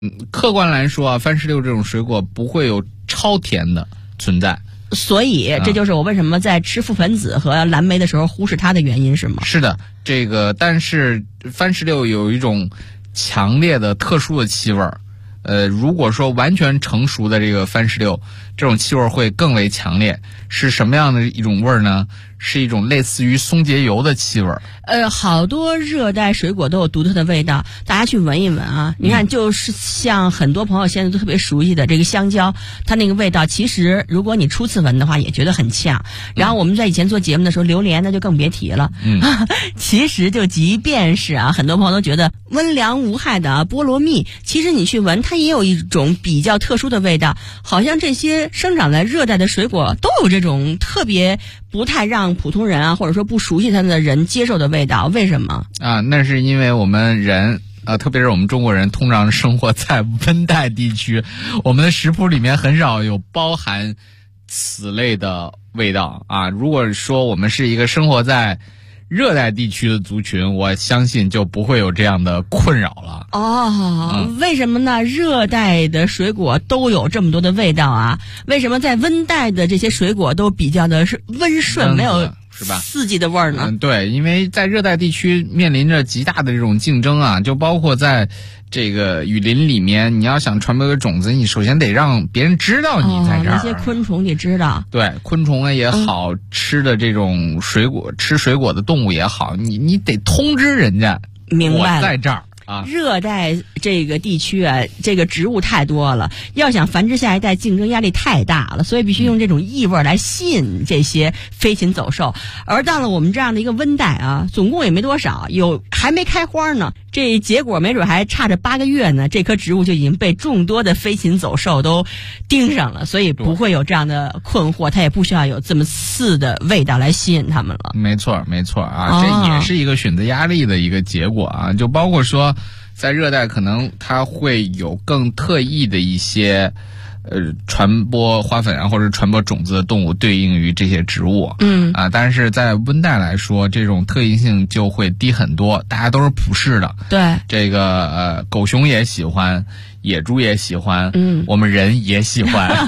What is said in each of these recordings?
客观来说啊，番石榴这种水果不会有超甜的存在。 所以这就是我为什么在吃覆盆子和蓝莓的时候忽视它的原因，是吗？ 是的，但是番石榴有一种强烈的特殊的气味儿。如果说完全成熟的这个番石榴，这种气味会更为强烈。是什么样的一种味儿呢？是一种类似于松节油的气味儿。 好多热带水果都有独特的味道，大家去闻一闻啊。你看，就是像很多朋友现在都特别熟悉的这个香蕉，它那个味道，其实如果你初次闻的话，也觉得很呛。然后我们在以前做节目的时候，榴莲那就更别提了。其实就即便是啊，很多朋友都觉得温凉无害的菠萝蜜，其实你去闻，它也有一种比较特殊的味道。好像这些生长在热带的水果都有这种特别不太让普通人啊，或者说不熟悉它的人接受的味道，为什么啊？那是因为我们人特别是我们中国人通常生活在温带地区，我们的食谱里面很少有包含此类的味道啊。如果说我们是一个生活在热带地区的族群，我相信就不会有这样的困扰了。 为什么呢？热带的水果都有这么多的味道啊？为什么在温带的这些水果都比较的是温顺，没有是吧？ 四季的味儿呢？ 对，因为在热带地区面临着极大的这种竞争啊，就包括在这个雨林里面，你要想传播个种子，你首先得让别人知道你在这儿。 那些昆虫你知道？ 对，昆虫也好，吃的这种水果，吃水果的动物也好，你得通知人家， 明白了， 我在这儿。 热带这个地区啊，这个植物太多了，要想繁殖下一代，竞争压力太大了，所以必须用这种异味来吸引这些飞禽走兽。而到了我们这样的一个温带啊，总共也没多少，还没开花呢，这结果没准还差着8个月呢，这棵植物就已经被众多的飞禽走兽都盯上了，所以不会有这样的困惑，它也不需要有这么刺的味道来吸引它们了。 没错啊，这也是一个选择压力的一个结果啊，就包括说在热带可能它会有更特异的一些传播花粉啊或者传播种子的动物对应于这些植物。但是在温带来说，这种特异性就会低很多，大家都是普适的。 对， 这个狗熊也喜欢，野猪也喜欢，我们人也喜欢。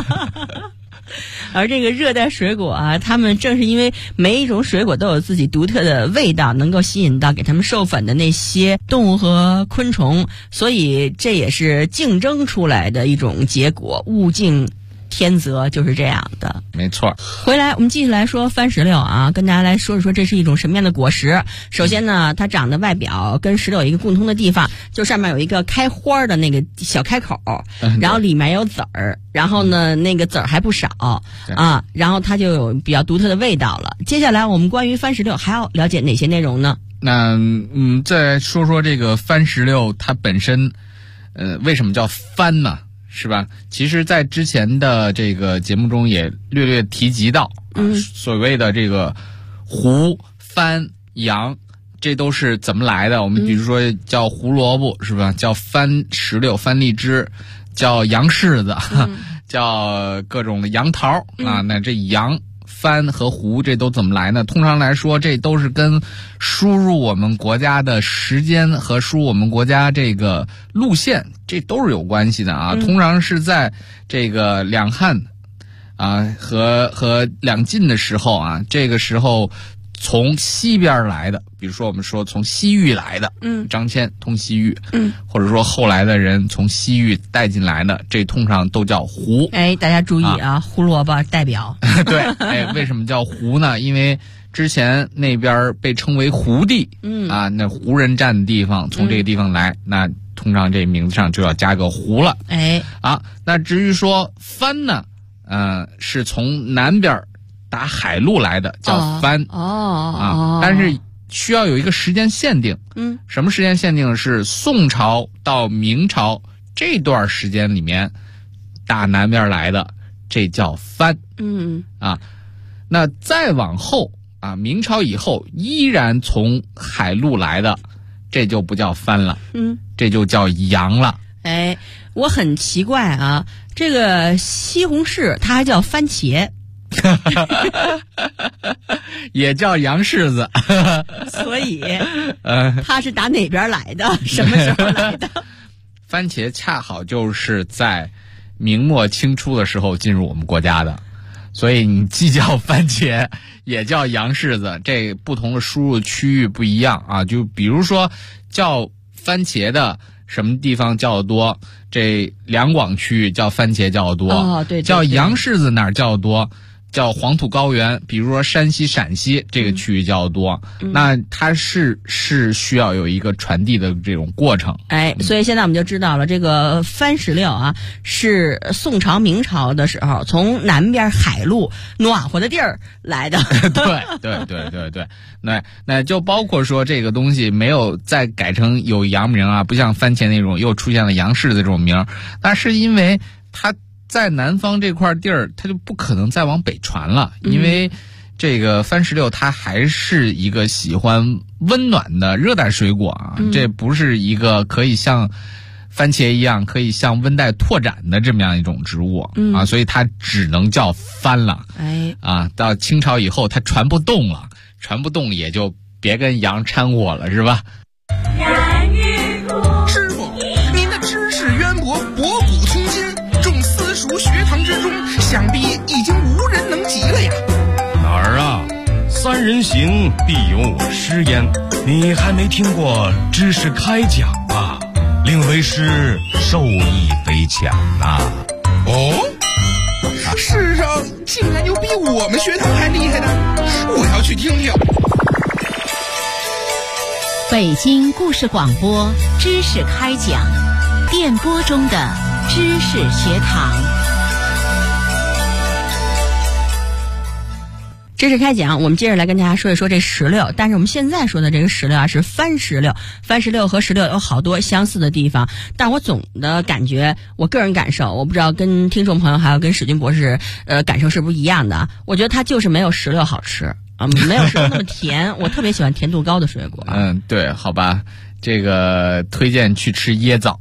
而这个热带水果啊，它们正是因为每一种水果都有自己独特的味道，能够吸引到给它们授粉的那些动物和昆虫，所以这也是竞争出来的一种结果，物竞天择就是这样的。 没错。 回来我们继续来说番石榴啊，跟大家来说一说这是一种什么样的果实。首先呢，它长的外表跟石榴有一个共通的地方，就上面有一个开花的那个小开口，然后里面有籽儿，然后呢那个籽儿还不少啊，然后它就有比较独特的味道了。接下来我们关于番石榴还要了解哪些内容呢？ 那再说说这个番石榴它本身为什么叫番呢？是吧？其实在之前的这个节目中也略略提及到所谓的这个胡、番、洋，这都是怎么来的。我们比如说叫胡萝卜是吧？叫番石榴、番荔枝，叫洋柿子，叫各种的杨桃啊。那这洋、番和胡这都怎么来呢？通常来说，这都是跟输入我们国家的时间和输入我们国家这个路线，这都是有关系的啊。通常是在这个两汉啊和两晋的时候啊，这个时候从西边来的，比如说我们说从西域来的，张骞通西域，或者说后来的人从西域带进来的，这通常都叫胡。 大家注意啊，胡萝卜代表。 对，为什么叫胡呢？因为之前那边被称为胡地，那胡人占的地方，从这个地方来，那通常这名字上就要加个胡了。那至于说番呢，是从南边打海路来的，叫番但是需要有一个时间限定。什么时间限定？是宋朝到明朝这段时间里面打南边来的，这叫番。那再往后啊，明朝以后依然从海路来的，这就不叫番了，这就叫洋了。 我很奇怪啊，这个西红柿它还叫番茄。 也叫洋柿子。 所以它是打哪边来的？什么时候来的？ 番茄恰好就是在明末清初的时候进入我们国家的，所以你既叫番茄也叫洋柿子，这不同的输入区域不一样啊。就比如说叫番茄的什么地方叫的多，这两广区域叫番茄叫的多， 对， 叫洋柿子哪儿叫的多，叫黄土高原，比如说山西、陕西这个区域较多，那它是需要有一个传递的这种过程。 所以现在我们就知道了，这个番石榴啊，是宋朝、明朝的时候从南边海路暖和的地儿来的。 对，那就包括说这个东西没有再改成有洋名啊，不像番茄那种又出现了洋柿子这种名，那是因为它在南方这块地儿，它就不可能再往北传了，因为这个番石榴它还是一个喜欢温暖的热带水果啊，这不是一个可以像番茄一样可以向温带拓展的这么样一种植物啊，所以它只能叫番了。到清朝以后它传不动了，传不动也就别跟洋掺和了，是吧？ 师傅，您的知识渊博，博古通今，众私塾学堂之中，想必已经无人能及了呀。 哪儿啊？三人行，必有我师焉。你还没听过知识开讲吧？令为师受益匪浅呐。 世上竟然有比我们学堂还厉害的，我要去听听。 北京故事广播知识开讲，电波中的知识学堂。 知识开讲，我们接着来跟大家说一说这石榴。但是我们现在说的这个石榴啊，是番石榴。番石榴和石榴有好多相似的地方，但我总的感觉，我个人感受，我不知道跟听众朋友还有跟史军博士感受是不是一样的。我觉得它就是没有石榴好吃啊，没有石榴那么甜。我特别喜欢甜度高的水果。 对，好吧。这个推荐去吃椰枣。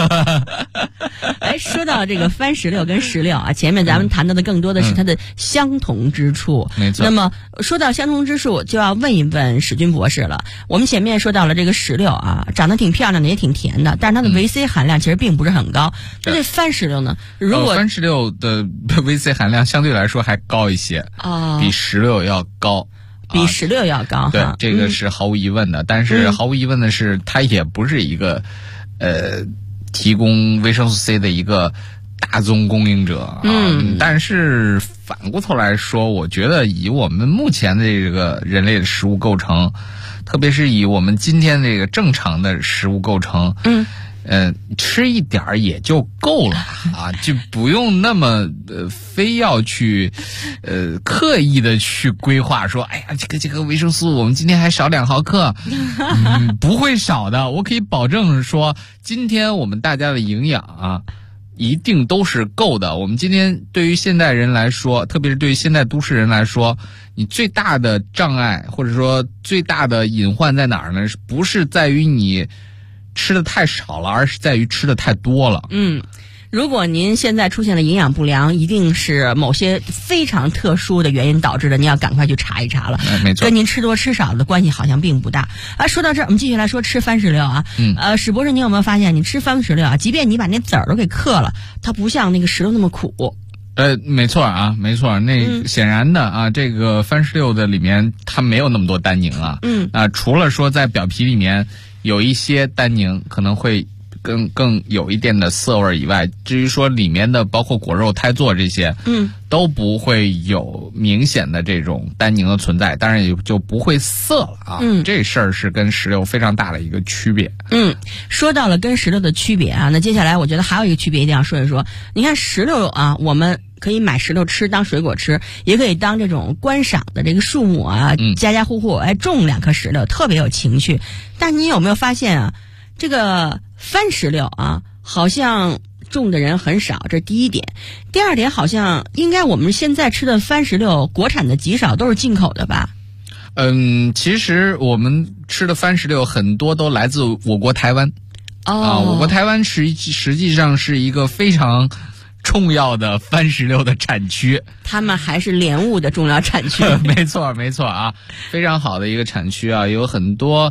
说到这个番石榴跟石榴啊，前面咱们谈到的更多的是它的相同之处。 没错。 那么说到相同之处，就要问一问史军博士了。我们前面说到了这个石榴啊，长得挺漂亮的，也挺甜的，但是它的维 C 含量其实并不是很高。那这番石榴呢？如果番石榴的维 C 含量相对来说还高一些，比石榴要高。 比石榴要高， 对，这个是毫无疑问的。但是毫无疑问的是，它也不是一个提供维生素 C 的一个大宗供应者啊。但是反过头来说，我觉得以我们目前的这个人类的食物构成，特别是以我们今天这个正常的食物构成，吃一点儿也就够了啊，就不用那么非要去刻意的去规划说，哎呀，这个维生素我们今天还少2毫克，不会少的，我可以保证说，今天我们大家的营养啊，一定都是够的。我们今天对于现代人来说，特别是对于现代都市人来说，你最大的障碍或者说最大的隐患在哪儿呢？不是在于你吃的太少了，而是在于吃的太多了。 如果您现在出现了营养不良，一定是某些非常特殊的原因导致的，你要赶快去查一查了。 没错， 跟您吃多吃少的关系好像并不大。说到这儿，我们继续来说吃番石榴啊。史博士，你有没有发现，你吃番石榴啊，即便你把那籽儿都给嗑了，它不像那个石榴那么苦。 没错啊，没错。那显然的啊，这个番石榴的里面它没有那么多单宁啊。除了说在表皮里面有一些单宁可能会更有一点的涩味以外，至于说里面的包括果肉、胎座这些，都不会有明显的这种单宁的存在，当然也就不会涩了啊。这事儿是跟石榴非常大的一个区别。 说到了跟石榴的区别啊，那接下来我觉得还有一个区别一定要说一说。你看石榴啊，我们可以买石榴吃，当水果吃，也可以当这种观赏的这个树木啊，家家户户种2颗石榴，特别有情趣。但你有没有发现啊，这个番石榴啊，好像种的人很少，这是第一点。第二点，好像应该我们现在吃的番石榴国产的极少，都是进口的吧？ 其实我们吃的番石榴很多都来自我国台湾。我国台湾实际上是一个非常重要的番石榴的产区， 他们还是莲雾的重要产区。 没错啊，非常好的一个产区啊，有很多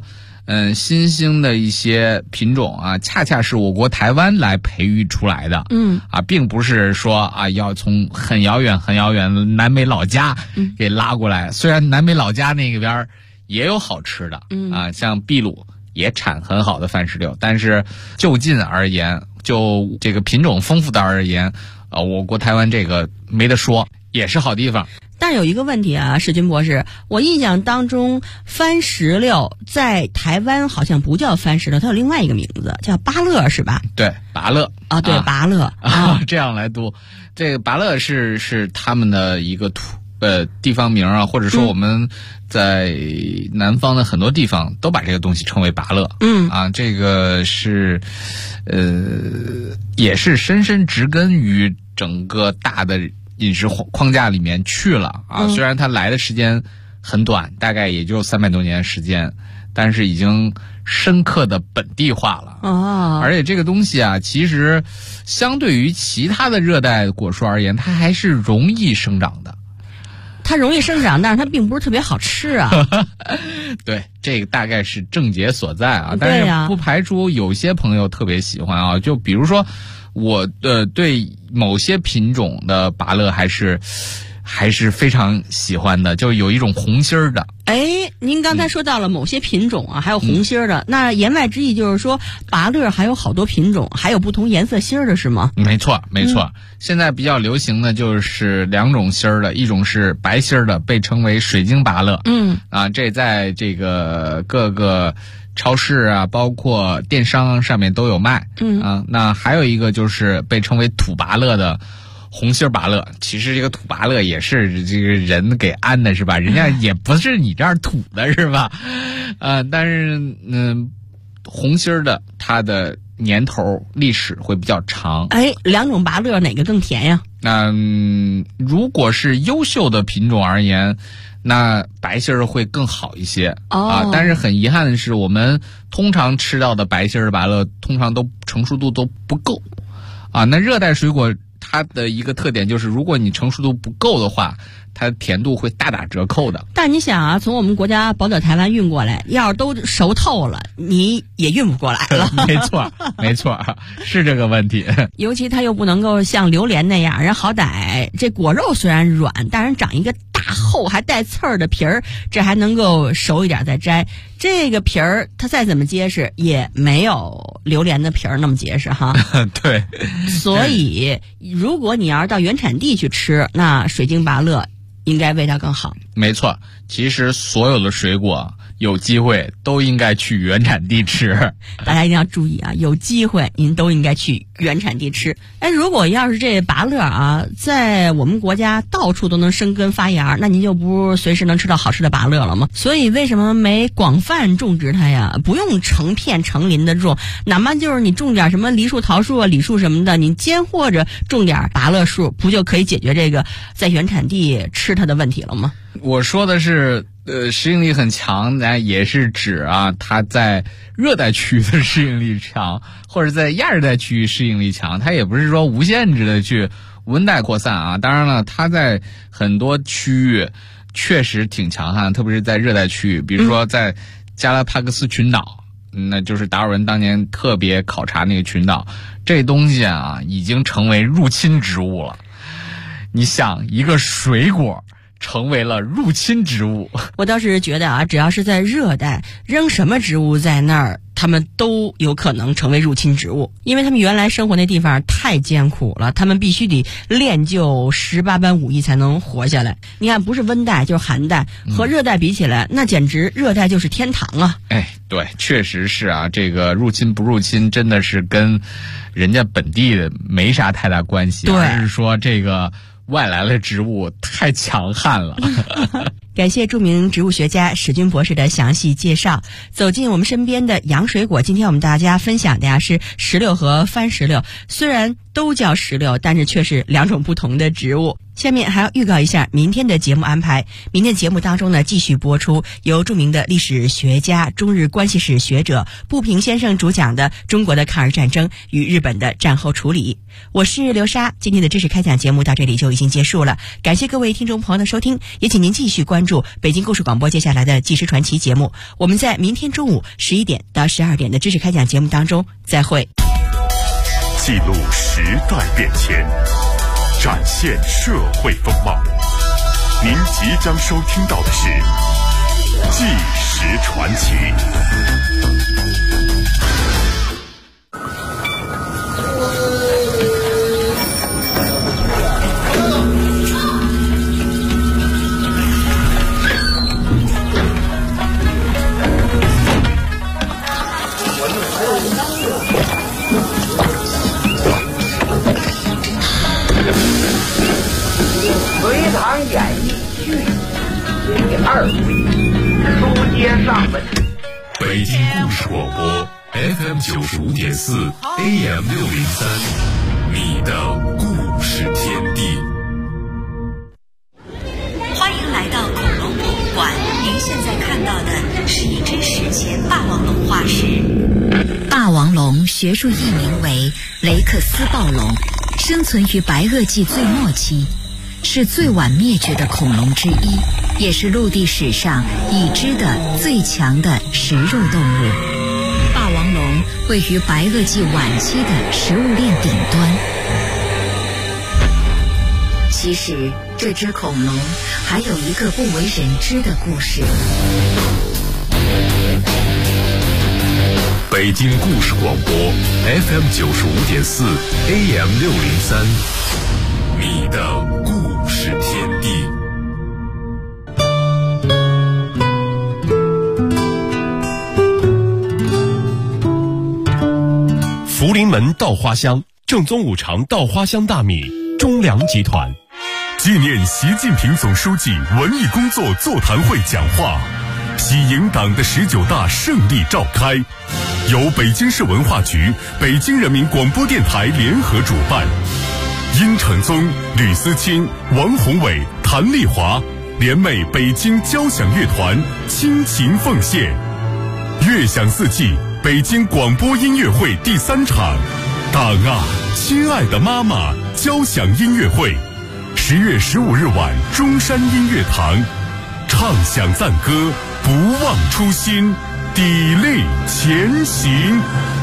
新兴的一些品种啊，恰恰是我国台湾来培育出来的。并不是说啊要从很遥远很遥远的南美老家给拉过来。虽然南美老家那边也有好吃的，像秘鲁也产很好的番石榴，但是就近而言，就这个品种丰富的而言，我国台湾这个没得说，也是好地方。 但是有一个问题啊，史军博士，我印象当中番石榴在台湾好像不叫番石榴，它有另外一个名字叫芭乐，是吧？ 对，芭乐啊，对，芭乐啊，这样来读。这个芭乐是他们的一个地方名啊，或者说我们在南方的很多地方都把这个东西称为芭乐。这个是也是深深植根于整个大的饮食框架里面去了啊。虽然它来的时间很短，大概也就300多年时间，但是已经深刻的本地化了。而且这个东西啊，其实相对于其他的热带果树而言，它还是容易生长的。 它容易生长，但是它并不是特别好吃啊。 对，这个大概是症结所在啊。但是不排除有些朋友特别喜欢啊，就比如说我对某些品种的芭乐还是非常喜欢的，就有一种红心儿的。 您刚才说到了某些品种啊，还有红心儿的，那言外之意就是说芭乐还有好多品种，还有不同颜色心儿的是吗？ 没错。现在比较流行的就是2种心儿的，一种是白心儿的，被称为水晶芭乐。这在这个各个超市啊，包括电商上面都有卖。那还有一个就是被称为土芭乐的红心芭乐。其实这个土芭乐也是这个人给安的，是吧？人家也不是你这儿土的，是吧？但是红心的它的年头历史会比较长。 2种芭乐哪个更甜呀？ 如果是优秀的品种而言，那白心会更好一些。但是很遗憾的是，我们通常吃到的白心芭乐通常都成熟度都不够。那热带水果它的一个特点就是，如果你成熟度不够的话，它甜度会大打折扣的。 但你想啊，从我们国家宝岛台湾运过来，要是都熟透了，你也运不过来了。 没错，是这个问题。 尤其它又不能够像榴莲那样，人好歹这果肉虽然软，但是长一个大厚还带刺儿的皮儿，这还能够熟一点再摘。这个皮儿它再怎么结实，也没有榴莲的皮儿那么结实哈。 对。 所以如果你要是到原产地去吃，那水晶芭乐应该味道更好。 没错，其实所有的水果有机会都应该去原产地吃。 大家一定要注意啊，有机会您都应该去原产地吃。如果要是这芭乐啊，在我们国家到处都能生根发芽，那您就不随时能吃到好吃的芭乐了吗？所以为什么没广泛种植它呀？不用成片成林的种，哪怕就是你种点什么梨树、桃树啊、李树什么的，你兼或者种点芭乐树，不就可以解决这个在原产地吃它的问题了吗？ 我说的是适应力很强，也是指啊，它在热带区域的适应力强，或者在亚热带区域适应力强。它也不是说无限制的去温带扩散啊。当然了，它在很多区域确实挺强悍，特别是在热带区域，比如说在加拉帕戈斯群岛，那就是达尔文当年特别考察那个群岛，这东西啊已经成为入侵植物了。你想，一个水果成为了入侵植物。 我倒是觉得啊，只要是在热带，扔什么植物在那儿，它们都有可能成为入侵植物，因为它们原来生活那地方太艰苦了，它们必须得练就18般武艺才能活下来。你看，不是温带就是寒带，和热带比起来，那简直热带就是天堂啊！ 对，确实是啊，这个入侵不入侵真的是跟人家本地的没啥太大关系，而是说这个外来的植物太强悍了。 感谢著名植物学家史军博士的详细介绍。走进我们身边的洋水果，今天我们大家分享的呀是石榴和番石榴。虽然都叫石榴，但是却是2种不同的植物。 下面还要预告一下明天的节目安排。明天节目当中呢，继续播出由著名的历史学家、中日关系史学者步平先生主讲的中国的抗日战争与日本的战后处理。我是刘莎，今天的知识开讲节目到这里就已经结束了，感谢各位听众朋友的收听，也请您继续关注北京故事广播接下来的纪实传奇节目。我们在明天中午11点到12点的知识开讲节目当中再会。 记录时代变迁，展现社会风貌。您即将收听到的是《纪实传奇》。 隋唐演义续第2回，书接上文。 北京故事广播 FM 95.4 AM 603，你的故事天地。 欢迎来到恐龙博物馆，您现在看到的是一只史前霸王龙化石。霸王龙学术译名为雷克斯暴龙，生存于白垩纪最末期，是最晚灭绝的恐龙之一，也是陆地史上已知的最强的食肉动物。霸王龙位于白垩纪晚期的食物链顶端。其实这只恐龙还有一个不为人知的故事。 北京故事广播 FM 95.4 AM 603，你的故事天地。 福临门稻花香，正宗五常稻花香大米，中粮集团。 纪念习近平总书记文艺工作座谈会讲话，喜迎党的19大胜利召开，由北京市文化局、北京人民广播电台联合主办。殷承宗、吕思清、王宏伟、谭丽华联袂北京交响乐团倾情奉献。乐享四季北京广播音乐会第3场，党啊，亲爱的妈妈交响音乐会，10月15日晚中山音乐堂，唱响赞歌，不忘初心，砥砺前行。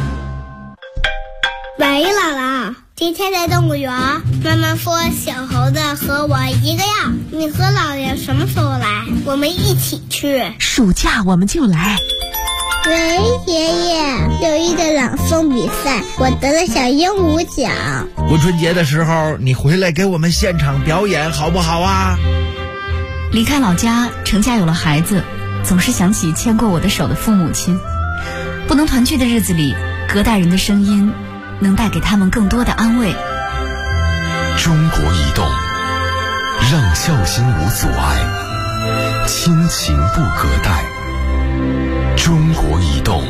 喂，姥姥，今天在动物园，妈妈说小猴子和我一个样，你和姥爷什么时候来？我们一起去。 暑假我们就来。 喂，爷爷，6一的朗诵比赛，我得了小鹦鹉奖。 过春节的时候，你回来给我们现场表演好不好啊？ 离开老家，成家有了孩子，总是想起牵过我的手的父母亲。不能团聚的日子里，隔代人的声音能带给他们更多的安慰。 中国移动，让孝心无阻碍，亲情不隔代。中国移动。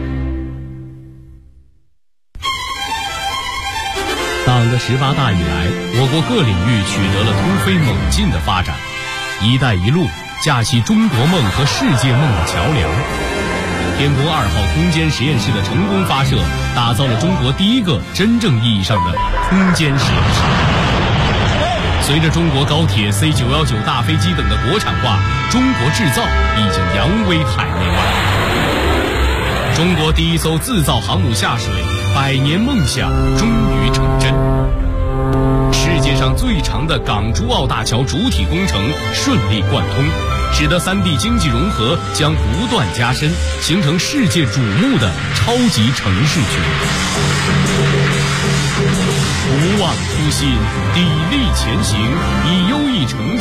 党的18大以来，我国各领域取得了突飞猛进的发展。一带一路架起中国梦和世界梦的桥梁。天宫2号空间实验室的成功发射，打造了中国第一个真正意义上的空间实验室。随着中国高铁 C919 大飞机等的国产化，中国制造已经扬威海内外。中国第一艘自造航母下水，100年梦想终于成真。世界上最长的港珠澳大桥主体工程顺利贯通，使得3地经济融合将不断加深，形成世界瞩目的超级城市群。不忘初心，砥砺前行，以优异成